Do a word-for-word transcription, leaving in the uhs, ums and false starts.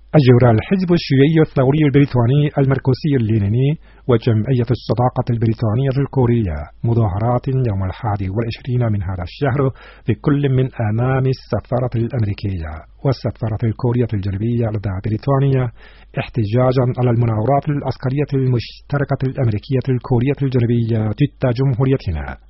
أجرى الحزب الشيوعي الثوري البريطاني الماركسي اللينيني وجمعية الصداقة البريطانية الكورية مظاهرات يوم الحادي والعشرين من هذا الشهر في كل من أمام السفارة الأمريكية والسفارة الكورية الجنوبية لدى بريطانيا احتجاجا على المناورات العسكرية المشتركة الأمريكية الكورية الجنوبية ضد جمهوريتنا.